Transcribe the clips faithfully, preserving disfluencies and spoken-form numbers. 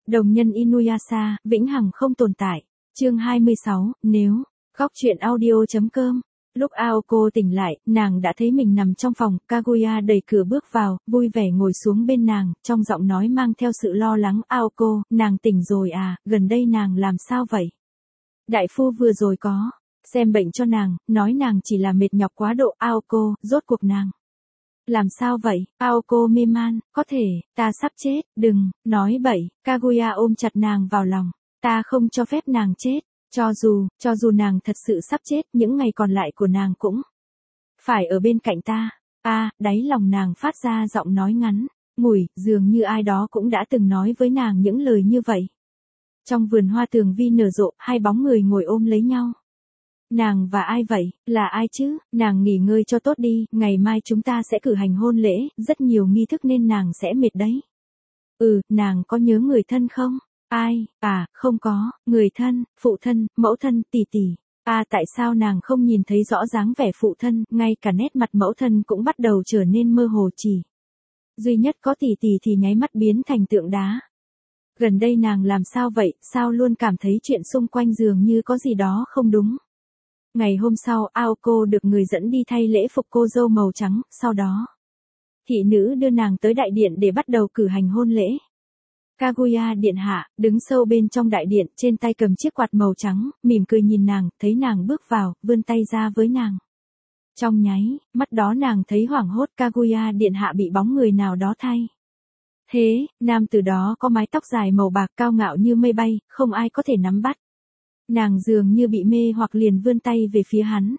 Đồng nhân Inuyasha, vĩnh hằng không tồn tại. Chương hai mươi sáu, nếu. Góc truyện audio.com. Lúc Aoko tỉnh lại, nàng đã thấy mình nằm trong phòng, Kaguya đẩy cửa bước vào, vui vẻ ngồi xuống bên nàng, trong giọng nói mang theo sự lo lắng. Aoko, nàng tỉnh rồi à, gần đây nàng làm sao vậy? Đại phu vừa rồi có xem bệnh cho nàng, nói nàng chỉ là mệt nhọc quá độ. Aoko, rốt cuộc nàng làm sao vậy? Aoko mê man, có thể, ta sắp chết, đừng, nói bậy. Kaguya ôm chặt nàng vào lòng, ta không cho phép nàng chết, cho dù, cho dù nàng thật sự sắp chết, những ngày còn lại của nàng cũng phải ở bên cạnh ta. A, à, đáy lòng nàng phát ra giọng nói ngắn, ngủi, dường như ai đó cũng đã từng nói với nàng những lời như vậy. Trong vườn hoa tường vi nở rộ, hai bóng người ngồi ôm lấy nhau. Nàng và ai vậy, là ai chứ? Nàng nghỉ ngơi cho tốt đi, ngày mai chúng ta sẽ cử hành hôn lễ, rất nhiều nghi thức nên nàng sẽ mệt đấy. Ừ, nàng có nhớ người thân không? Ai? À, không có, người thân, phụ thân, mẫu thân, tỷ tỷ. À, tại sao nàng không nhìn thấy rõ dáng vẻ phụ thân, ngay cả nét mặt mẫu thân cũng bắt đầu trở nên mơ hồ, chỉ duy nhất có tỷ tỷ thì nháy mắt biến thành tượng đá. Gần đây nàng làm sao vậy, sao luôn cảm thấy chuyện xung quanh dường như có gì đó không đúng. Ngày hôm sau, Aoko được người dẫn đi thay lễ phục cô dâu màu trắng, sau đó thị nữ đưa nàng tới đại điện để bắt đầu cử hành hôn lễ. Kaguya điện hạ, đứng sâu bên trong đại điện, trên tay cầm chiếc quạt màu trắng, mỉm cười nhìn nàng, thấy nàng bước vào, vươn tay ra với nàng. Trong nháy mắt đó nàng thấy hoảng hốt. Kaguya điện hạ bị bóng người nào đó thay thế, nam tử đó có mái tóc dài màu bạc cao ngạo như mây bay, không ai có thể nắm bắt. Nàng dường như bị mê hoặc liền vươn tay về phía hắn.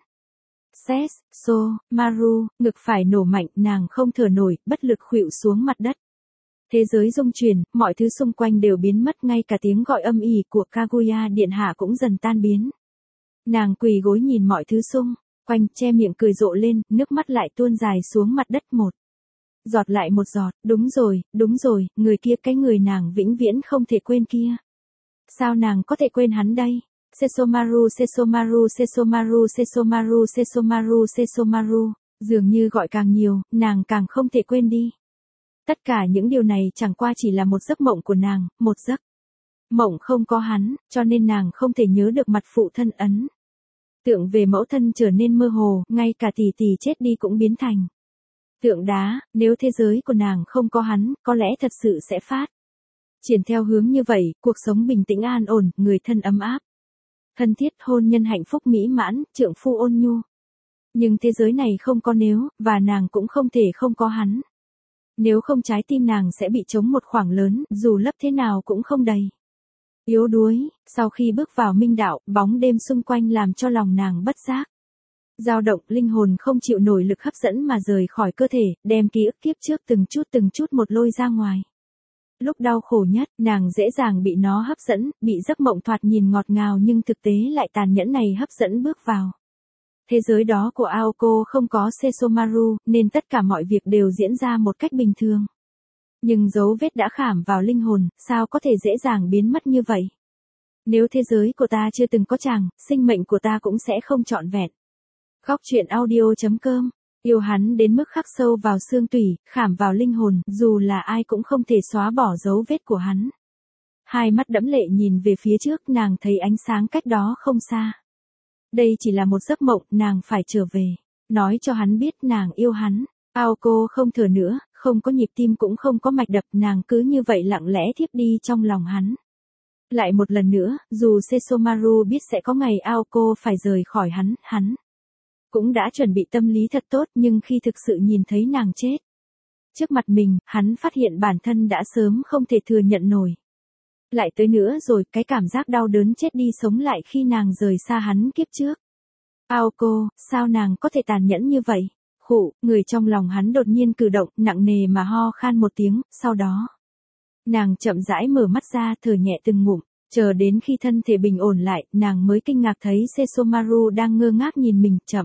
Ses, so, maru, ngực phải nổ mạnh, nàng không thở nổi, bất lực khuỵu xuống mặt đất. Thế giới rung chuyển, mọi thứ xung quanh đều biến mất, ngay cả tiếng gọi âm ỉ của Kaguya điện hạ cũng dần tan biến. Nàng quỳ gối nhìn mọi thứ xung quanh, che miệng cười rộ lên, nước mắt lại tuôn dài xuống mặt đất một giọt lại một giọt. Đúng rồi, đúng rồi, người kia, cái người nàng vĩnh viễn không thể quên kia. Sao nàng có thể quên hắn đây? Sesomaru, Sesomaru, Sesomaru, Sesomaru, Sesomaru, Sesomaru, dường như gọi càng nhiều, nàng càng không thể quên đi. Tất cả những điều này chẳng qua chỉ là một giấc mộng của nàng, một giấc mộng không có hắn, cho nên nàng không thể nhớ được mặt phụ thân. Ấn tượng về mẫu thân trở nên mơ hồ, ngay cả tỷ tỷ chết đi cũng biến thành tượng đá. Nếu thế giới của nàng không có hắn, có lẽ thật sự sẽ phát triển theo hướng như vậy, cuộc sống bình tĩnh an ổn, người thân ấm áp, thân thiết, hôn nhân hạnh phúc mỹ mãn, trượng phu ôn nhu. Nhưng thế giới này không có nếu, và nàng cũng không thể không có hắn. Nếu không, trái tim nàng sẽ bị trống một khoảng lớn, dù lấp thế nào cũng không đầy. Yếu đuối, sau khi bước vào minh đạo, bóng đêm xung quanh làm cho lòng nàng bất giác dao động, linh hồn không chịu nổi lực hấp dẫn mà rời khỏi cơ thể, đem ký ức kiếp trước từng chút từng chút một lôi ra ngoài. Lúc đau khổ nhất, nàng dễ dàng bị nó hấp dẫn, bị giấc mộng thoạt nhìn ngọt ngào nhưng thực tế lại tàn nhẫn này hấp dẫn bước vào. Thế giới đó của Aoko không có Sesomaru, nên tất cả mọi việc đều diễn ra một cách bình thường. Nhưng dấu vết đã khảm vào linh hồn, sao có thể dễ dàng biến mất như vậy? Nếu thế giới của ta chưa từng có chàng, sinh mệnh của ta cũng sẽ không trọn vẹn. Góc truyện audio.com. Yêu hắn đến mức khắc sâu vào xương tủy, khảm vào linh hồn, dù là ai cũng không thể xóa bỏ dấu vết của hắn. Hai mắt đẫm lệ nhìn về phía trước, nàng thấy ánh sáng cách đó không xa. Đây chỉ là một giấc mộng, nàng phải trở về, nói cho hắn biết nàng yêu hắn. Aoko không thở nữa, không có nhịp tim cũng không có mạch đập, nàng cứ như vậy lặng lẽ thiếp đi trong lòng hắn. Lại một lần nữa, dù Sesomaru biết sẽ có ngày Aoko phải rời khỏi hắn, hắn cũng đã chuẩn bị tâm lý thật tốt, nhưng khi thực sự nhìn thấy nàng chết trước mặt mình, hắn phát hiện bản thân đã sớm không thể thừa nhận nổi. Lại tới nữa rồi, cái cảm giác đau đớn chết đi sống lại khi nàng rời xa hắn kiếp trước. Aoko, sao nàng có thể tàn nhẫn như vậy? Khụ, người trong lòng hắn đột nhiên cử động, nặng nề mà ho khan một tiếng, sau đó nàng chậm rãi mở mắt ra, thở nhẹ từng ngụm. Chờ đến khi thân thể bình ổn lại, nàng mới kinh ngạc thấy Sesomaru đang ngơ ngác nhìn mình, chậm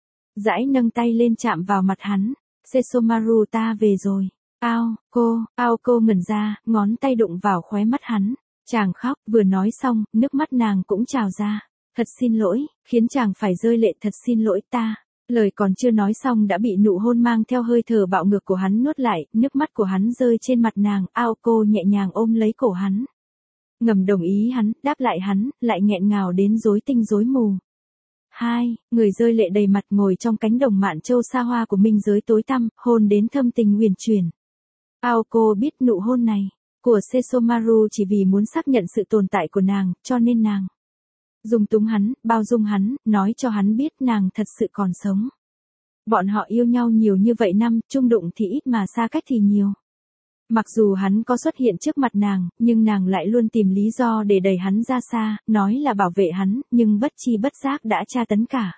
rãi nâng tay lên chạm vào mặt hắn. Sesomaru, ta về rồi. Ao, cô, ao cô ngẩn ra, ngón tay đụng vào khóe mắt hắn. Chàng khóc, vừa nói xong, nước mắt nàng cũng trào ra. Thật xin lỗi, khiến chàng phải rơi lệ, thật xin lỗi ta. Lời còn chưa nói xong đã bị nụ hôn mang theo hơi thở bạo ngược của hắn nuốt lại, nước mắt của hắn rơi trên mặt nàng. Ao cô nhẹ nhàng ôm lấy cổ hắn. ngầm đồng ý hắn, đáp lại hắn, lại nghẹn ngào đến rối tinh rối mù. Hai, người rơi lệ đầy mặt ngồi trong cánh đồng mạn châu xa hoa của minh giới tối tăm, hôn đến thâm tình huyền chuyển. Aoko biết nụ hôn này của Sesomaru chỉ vì muốn xác nhận sự tồn tại của nàng, cho nên nàng dung túng hắn, bao dung hắn, nói cho hắn biết nàng thật sự còn sống. Bọn họ yêu nhau nhiều như vậy năm, chung đụng thì ít mà xa cách thì nhiều. Mặc dù hắn có xuất hiện trước mặt nàng, nhưng nàng lại luôn tìm lý do để đẩy hắn ra xa, nói là bảo vệ hắn, nhưng bất chi bất giác đã tra tấn cả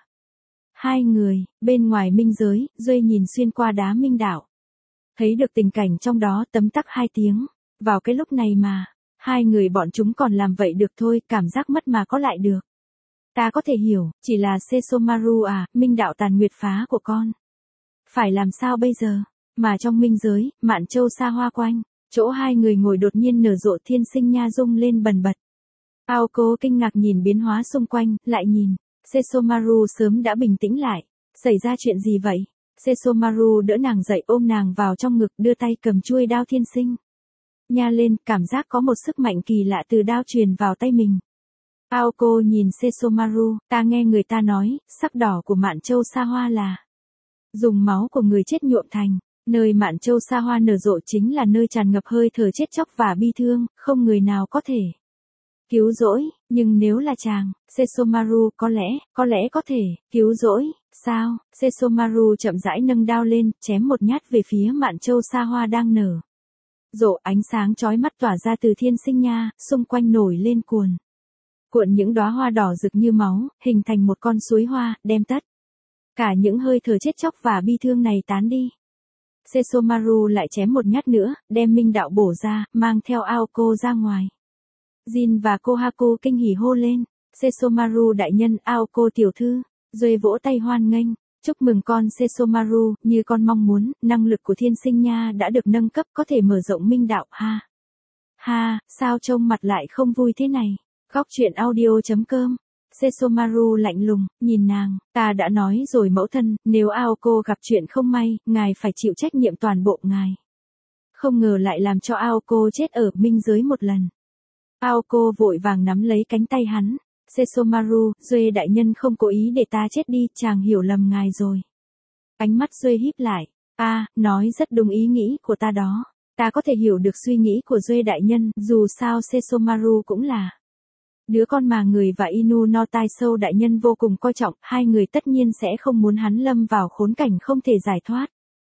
hai người. Bên ngoài minh giới, Duy nhìn xuyên qua đá minh đạo, thấy được tình cảnh trong đó, tấm tắc hai tiếng. Vào cái lúc này mà, hai người bọn chúng còn làm vậy được thôi, cảm giác mất mà có lại được. Ta có thể hiểu, chỉ là Sesomaru à, minh đạo tàn nguyệt phá của con. Phải làm sao bây giờ? Mà trong minh giới, mạn châu xa hoa quanh, chỗ hai người ngồi đột nhiên nở rộ thiên sinh nha rung lên bần bật. Aoko kinh ngạc nhìn biến hóa xung quanh, lại nhìn. Sesomaru sớm đã bình tĩnh lại. Xảy ra chuyện gì vậy? Sesomaru đỡ nàng dậy, ôm nàng vào trong ngực, đưa tay cầm chuôi đao thiên sinh nha lên, cảm giác có một sức mạnh kỳ lạ từ đao truyền vào tay mình. Aoko nhìn Sesomaru, ta nghe người ta nói, sắc đỏ của mạn châu xa hoa là dùng máu của người chết nhuộm thành. Nơi mạn châu xa hoa nở rộ chính là nơi tràn ngập hơi thở chết chóc và bi thương, không người nào có thể cứu rỗi, nhưng nếu là chàng, Sesomaru có lẽ, có lẽ có thể cứu rỗi. Sao? Sesomaru chậm rãi nâng đao lên, chém một nhát về phía mạn châu xa hoa đang nở rộ, ánh sáng chói mắt tỏa ra từ thiên sinh nha, xung quanh nổi lên cuồn cuộn những đóa hoa đỏ rực như máu, hình thành một con suối hoa, đem tất cả những hơi thở chết chóc và bi thương này tán đi. Sesomaru lại chém một nhát nữa, đem minh đạo bổ ra, mang theo Aoko ra ngoài. Jin và Kohaku kinh hỉ hô lên, Sesomaru đại nhân, Aoko tiểu thư. Duy vỗ tay hoan nghênh, chúc mừng con Sesomaru, như con mong muốn, năng lực của thiên sinh nha đã được nâng cấp, có thể mở rộng minh đạo. Ha ha, sao trông mặt lại không vui thế này? Góc truyện audio chấm com. Sesomaru lạnh lùng, nhìn nàng, ta đã nói rồi mẫu thân, nếu Aoko gặp chuyện không may, ngài phải chịu trách nhiệm toàn bộ ngài. Không ngờ lại làm cho Aoko chết ở minh giới một lần. Aoko vội vàng nắm lấy cánh tay hắn. Sesomaru, Duy đại nhân không cố ý để ta chết đi, chàng hiểu lầm ngài rồi. Ánh mắt Duy híp lại, a, à, nói rất đúng ý nghĩ của ta đó. Ta có thể hiểu được suy nghĩ của Duy đại nhân, dù sao Sesomaru cũng là đứa con mà người và Inu no Taisho đại nhân vô cùng coi trọng, hai người tất nhiên sẽ không muốn hắn lâm vào khốn cảnh không thể giải thoát.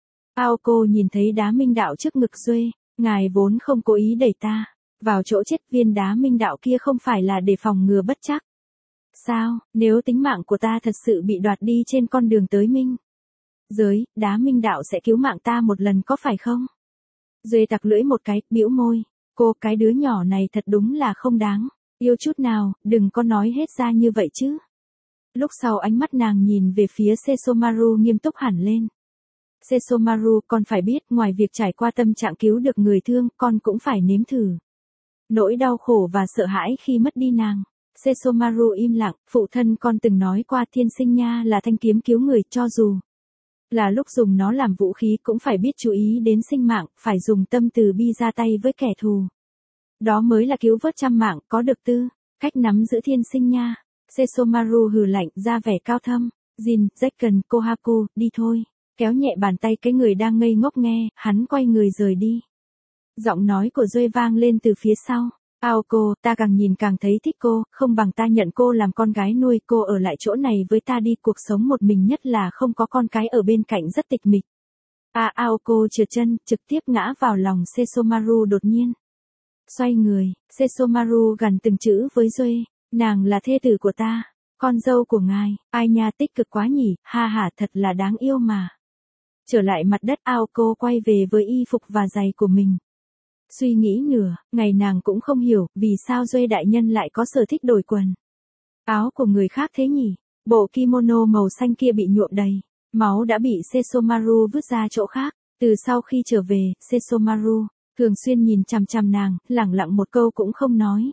Aoko nhìn thấy đá minh đạo trước ngực Duy, ngài vốn không cố ý đẩy ta vào chỗ chết, viên đá minh đạo kia không phải là để phòng ngừa bất trắc. Sao, nếu tính mạng của ta thật sự bị đoạt đi trên con đường tới minh giới, đá minh đạo sẽ cứu mạng ta một lần có phải không? Duy tặc lưỡi một cái, bĩu môi, cô cái đứa nhỏ này thật đúng là không đáng yêu chút nào, đừng có nói hết ra như vậy chứ. Lúc sau ánh mắt nàng nhìn về phía Sesomaru nghiêm túc hẳn lên. Sesomaru, con phải biết, ngoài việc trải qua tâm trạng cứu được người thương, con cũng phải nếm thử nỗi đau khổ và sợ hãi khi mất đi nàng. Sesomaru im lặng, phụ thân con từng nói qua thiên sinh nha là thanh kiếm cứu người, cho dù là lúc dùng nó làm vũ khí cũng phải biết chú ý đến sinh mạng, phải dùng tâm từ bi ra tay với kẻ thù. Đó mới là cứu vớt trăm mạng, có được tư cách nắm giữ thiên sinh nha. Sesomaru hừ lạnh, ra vẻ cao thâm. Jin, Zekken, Kohaku, đi thôi. Kéo nhẹ bàn tay cái người đang ngây ngốc nghe, hắn quay người rời đi. Giọng nói của Duy vang lên từ phía sau. Aoko, ta càng nhìn càng thấy thích cô, không bằng ta nhận cô làm con gái nuôi, cô ở lại chỗ này với ta đi, cuộc sống một mình nhất là không có con cái ở bên cạnh rất tịch mịch. À, Aoko trượt chân, trực tiếp ngã vào lòng Sesomaru đột nhiên. Xoay người, Sesomaru gần từng chữ với Duy, nàng là thê tử của ta, con dâu của ngài, ai nha tích cực quá nhỉ, ha ha thật là đáng yêu mà. Trở lại mặt đất, Aoko quay về với y phục và giày của mình. Suy nghĩ nửa, ngày nàng cũng không hiểu, vì sao Duy đại nhân lại có sở thích đổi quần áo của người khác thế nhỉ. Bộ kimono màu xanh kia bị nhuộm đầy máu đã bị Sesomaru vứt ra chỗ khác. Từ sau khi trở về, Sesomaru thường xuyên nhìn chằm chằm nàng, lẳng lặng một câu cũng không nói.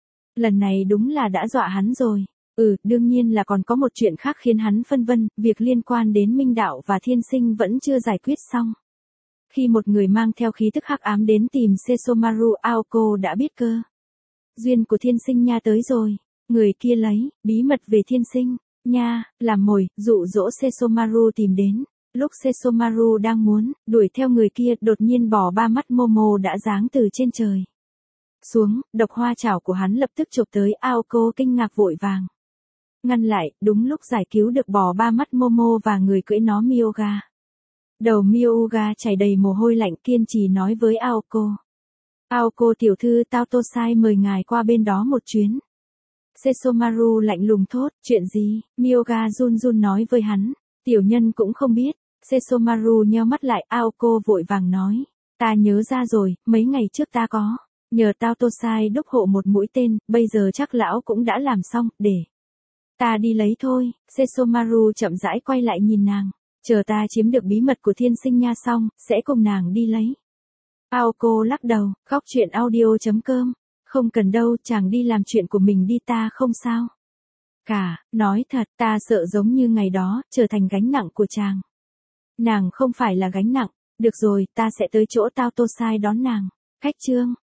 Lần này đúng là đã dọa hắn rồi. Ừ, đương nhiên là còn có một chuyện khác khiến hắn phân vân, việc liên quan đến minh đạo và thiên sinh vẫn chưa giải quyết xong. Khi một người mang theo khí tức hắc ám đến tìm Sesomaru, Aoko đã biết cơ. duyên của thiên sinh nha tới rồi. Người kia lấy, bí mật về thiên sinh, nha, làm mồi, dụ dỗ Sesomaru tìm đến. Lúc Sesomaru đang muốn, đuổi theo người kia, đột nhiên bỏ ba mắt Momo đã giáng từ trên trời xuống, độc hoa chảo của hắn lập tức chộp tới. Aoko kinh ngạc vội vàng ngăn lại, đúng lúc giải cứu được bò ba mắt Momo và người cưỡi nó Myoga. Đầu Myoga chảy đầy mồ hôi lạnh, kiên trì nói với Aoko. Aoko tiểu thư, Tao Tosai mời ngài qua bên đó một chuyến. Sesomaru lạnh lùng thốt, chuyện gì? Myoga run run nói với hắn, tiểu nhân cũng không biết. Sesomaru nheo mắt lại, Aoko vội vàng nói, ta nhớ ra rồi, mấy ngày trước ta có nhờ Tao Tosai đúc hộ một mũi tên, bây giờ chắc lão cũng đã làm xong, để ta đi lấy thôi. Sesomaru chậm rãi quay lại nhìn nàng, chờ ta chiếm được bí mật của thiên sinh nha xong, sẽ cùng nàng đi lấy. Aoko lắc đầu, khóc chuyện audio chấm com, không cần đâu, chàng đi làm chuyện của mình đi, ta không sao cả, nói thật, ta sợ giống như ngày đó, trở thành gánh nặng của chàng. Nàng không phải là gánh nặng, được rồi, ta sẽ tới chỗ Tao Tosai đón nàng. Khách trương.